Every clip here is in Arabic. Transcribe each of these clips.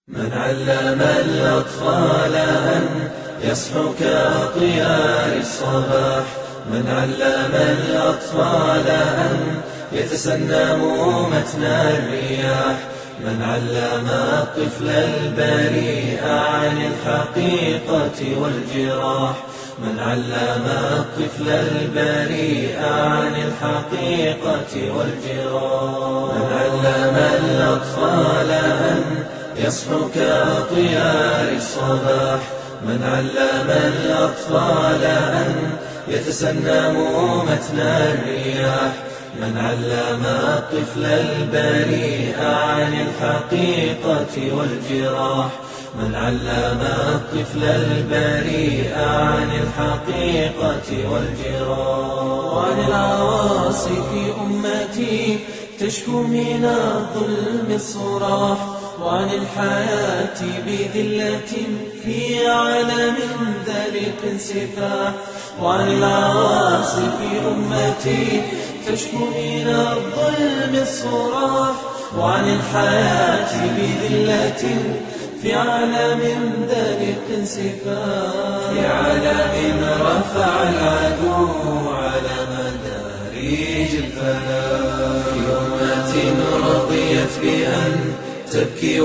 من علم الأطفال أن يصحوا كأطيار الصباح، من علم الأطفال أن يتسنموا متن الرياح، من علم الطفل البريء عن الحقيقة والجراح، من علم الطفل البريء عن الحقيقة والجراح، من علم الأطفال أن يصحوا كأطيار الصباح، من علم الأطفال أن يتسنموا متن الرياح، من علم الطفل البريء عن الحقيقة والجراح، من علم الطفل البريء عن الحقيقة والجراح. وعن العواصف أمتي تشكو من الظلم الصراح، وعن الحياة بذلة في عالم ذلك انسفاح، وعن العواصف أمتي تشكو من الظلم الصراح، وعن الحياة بذلة في عالم ذلك انسفاح، في عالم رفع العدو على مداريج الفلاح، في أمة رضيت بأن تبكي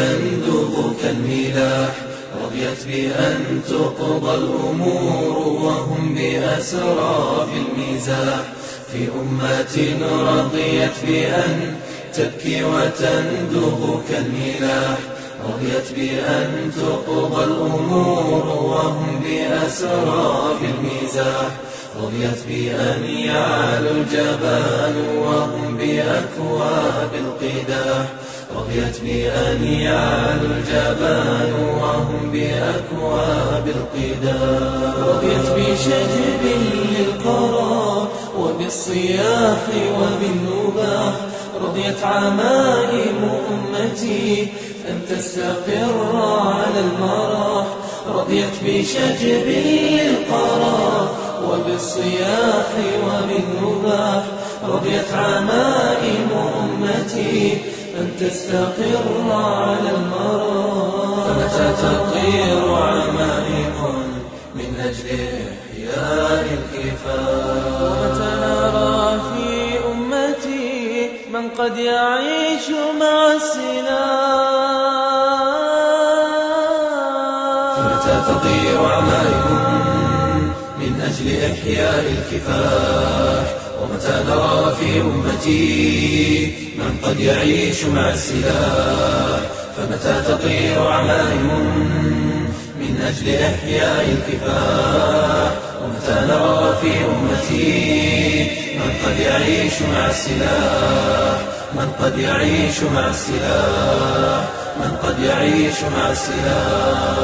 وتندب كالملاح، رضيت بأن تقضى الأمور وهم بأسرى في المزاح، في أمة رضيت بأن تبكي وتندب كالملاح، رضيت بأن تقضى الأمور وهم بأسرى في المزاح، رضيت بأن يعلو الجبان وهم بأكواب القداح، رضيت بأن يعلو الجبان وهم بأكواب القداح، رضيت بشجب للقرى وبالصياح وبالنباح، رضيت عمائم أمتي أن تستقر على المراح، رضيت بشجب للقرى وبالصياح وبالنباح، رضيت عمائم أمتي أن تستقر على المراح. فمتى تطير عمائم من أجل إحياء الكفاح، ومتى نرى في أمتي من قد يعيش مع السلاح، فمتى تطير عمائم من أجل إحياء الكفاح، ومتى نرى في أمتي من قد يعيش مع السلاح، فمتى تطير عمائم من أجل إحياء الكفاح، ومتى نرى في أمتي من قد يعيش مع السلاح، من قد يعيش مع السلاح، من قد يعيش مع السلاح.